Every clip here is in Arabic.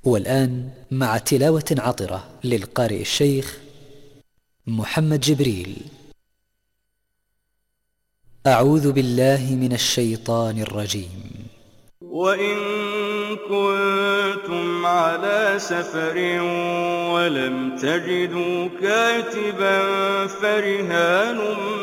والآن مع تلاوة عطرة للقارئ الشيخ محمد جبريل. أعوذ بالله من الشيطان الرجيم. وإن كنتم على سفر ولم تجدوا كاتبا فرهان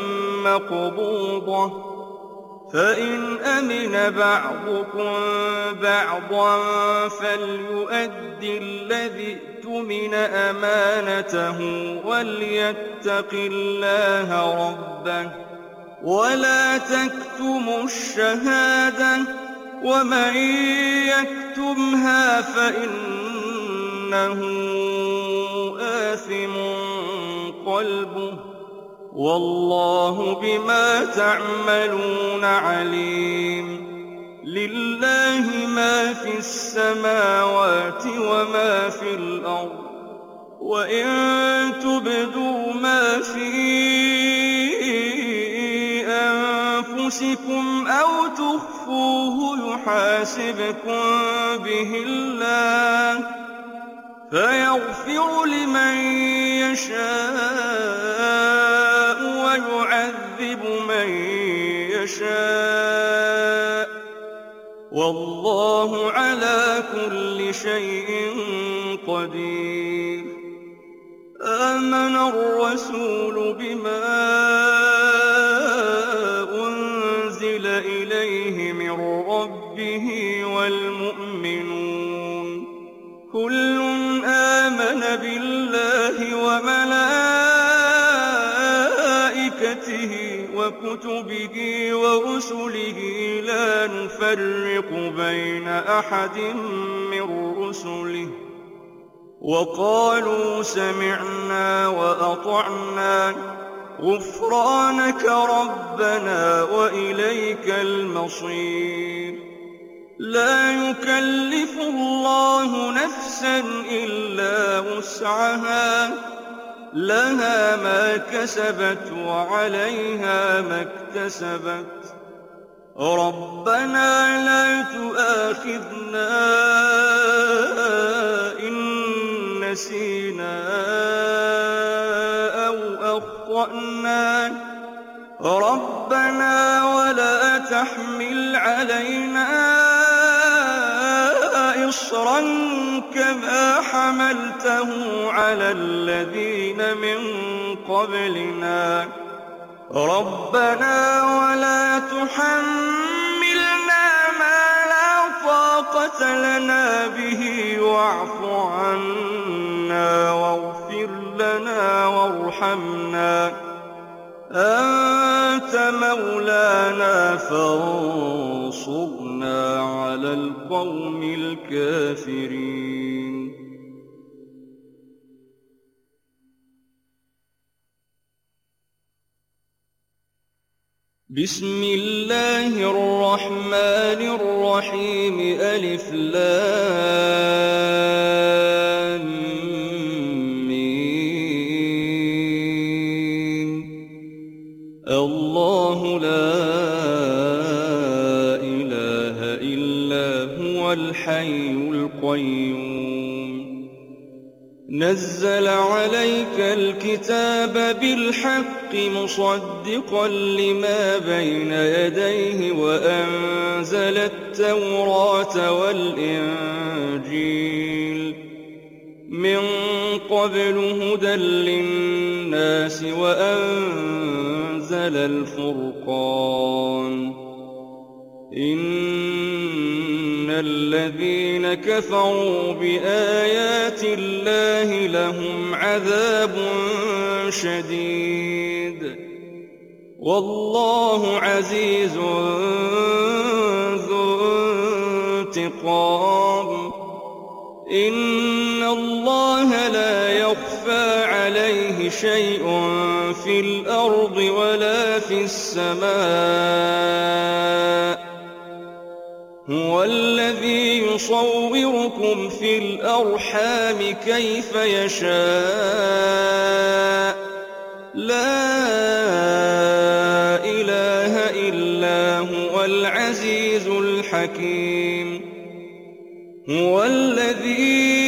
مقبوضة، فإن أمن بعضكم بعضا فليؤد الذي اؤتمن أمانته وليتق الله ربه ولا تكتموا الشهادة، ومن يكتمها فإنه آثم قلبه، والله بما تعملون عليم. لله ما في السماوات وما في الأرض، وإن تبدوا ما في أنفسكم أو تخفوه يحاسبكم به الله، فيغفر لمن يشاء ويعذب من يشاء، والله على كل شيء قدير. آمن الرسول بما أنزل إليه من ربه والمؤمنون كل آمن بالله وملائكته وكتبه ورسله لا نفرق بين أحد من رسله، وقالوا سمعنا وأطعنا غفرانك ربنا وإليك المصير. لا يكلف الله نفسا إلا وسعها، لها ما كسبت وعليها ما اكتسبت. ربنا لا تؤاخذنا إن نسينا أو أخطأنا، ربنا ولا تحمل علينا إصرا كما حملته على الذين من قبلنا، ربنا ولا تحملنا ما لا طاقة لنا به واعف عنا واغفر لنا وارحمنا، أنت مولانا فانصرنا على القوم الكافرين. بسم الله الرحمن الرحيم. ألف لام ميم. الله لا إله إلا هو الحي القيوم، نزل عليك الكتاب بالحق مصدقا لما بين يديه وأنزل التوراة والإنجيل من قبل هدى للناس وأنزل الفرقان. إن الذين كفروا بآيات الله لهم عذاب شديد، والله عزيز ذو انتقام. إن الله لا يخفى عليه شيء في الأرض ولا في السماء، هو الذي يصوركم في الأرحام كيف يشاء، لا إله إلا هو العزيز الحكيم. هو الذي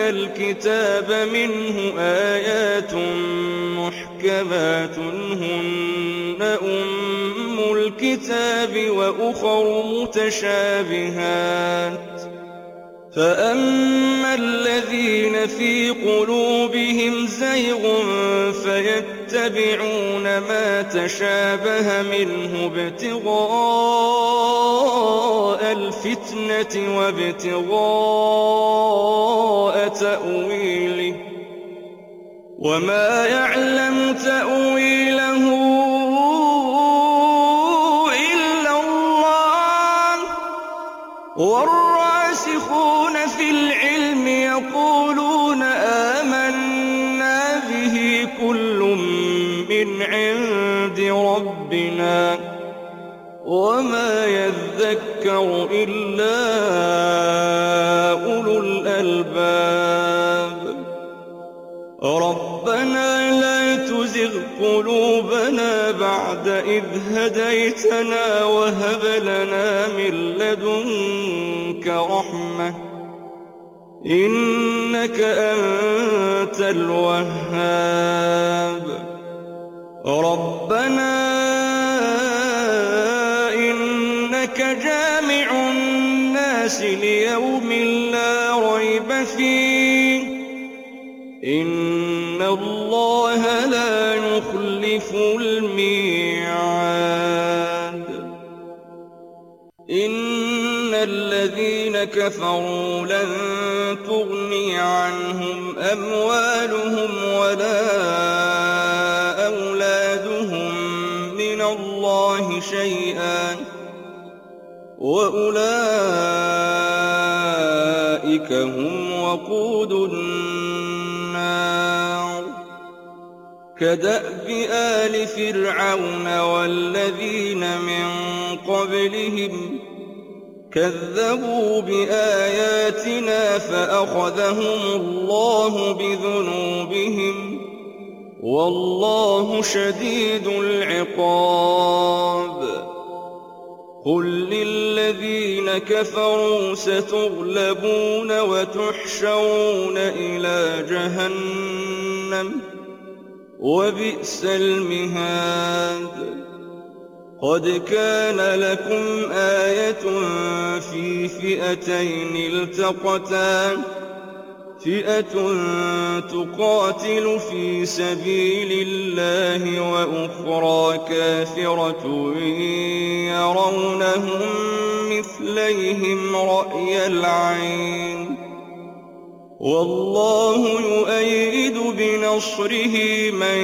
الكتاب منه آيات محكمات هن أم الكتاب وأخر متشابهات فأما الذين في قلوبهم زيغ فيتبعون ما تشابه منه ابتغاء الفتنة وابتغاء تأويله وما يعلم تأويله إلا الله والراسخون في العلم يقولون آمنا به كل من عند ربنا وما يذكر إلا أولو الألباب ربنا لا تزغ قلوبنا بعد إذ هديتنا وهب لنا من لدنك رحمة إنك أنت الوهاب ربنا إنك جامع الناس ليوم لا ريب فيه إن الله لا يخلف الميعاد إن الذين كفروا لن تغني عنهم أموالهم ولا أولادهم من الله شيئا وأولئك هم وقود النار كدأب آل فرعون والذين من قبلهم كذبوا بآياتنا فأخذهم الله بذنوبهم والله شديد العقاب قل للذين كفروا ستغلبون وتحشرون إلى جهنم وبئس المهاد قد كان لكم آية في فئتين التقتا فئة تقاتل في سبيل الله وأخرى كافرة يرونهم مثليهم رأي العين والله يؤيد بنصره من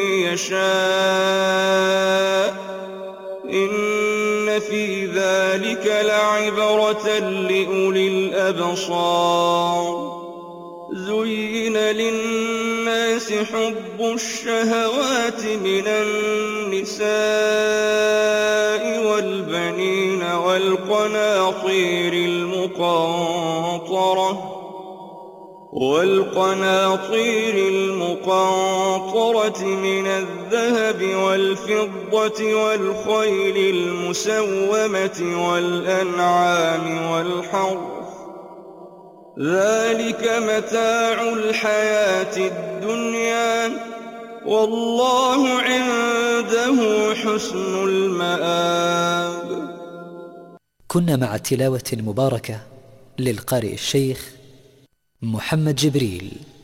يشاء إن في ذلك لعبرة لأولي الأبصار زين للناس حب الشهوات من النساء والبنين والقناطير المقنطرة من الذهب والفضة والخيل المسومة والأنعام والحرث ذلك متاع الحياة الدنيا والله عنده حسن المآب. كنا مع تلاوة مباركة للقارئ الشيخ محمد جبريل.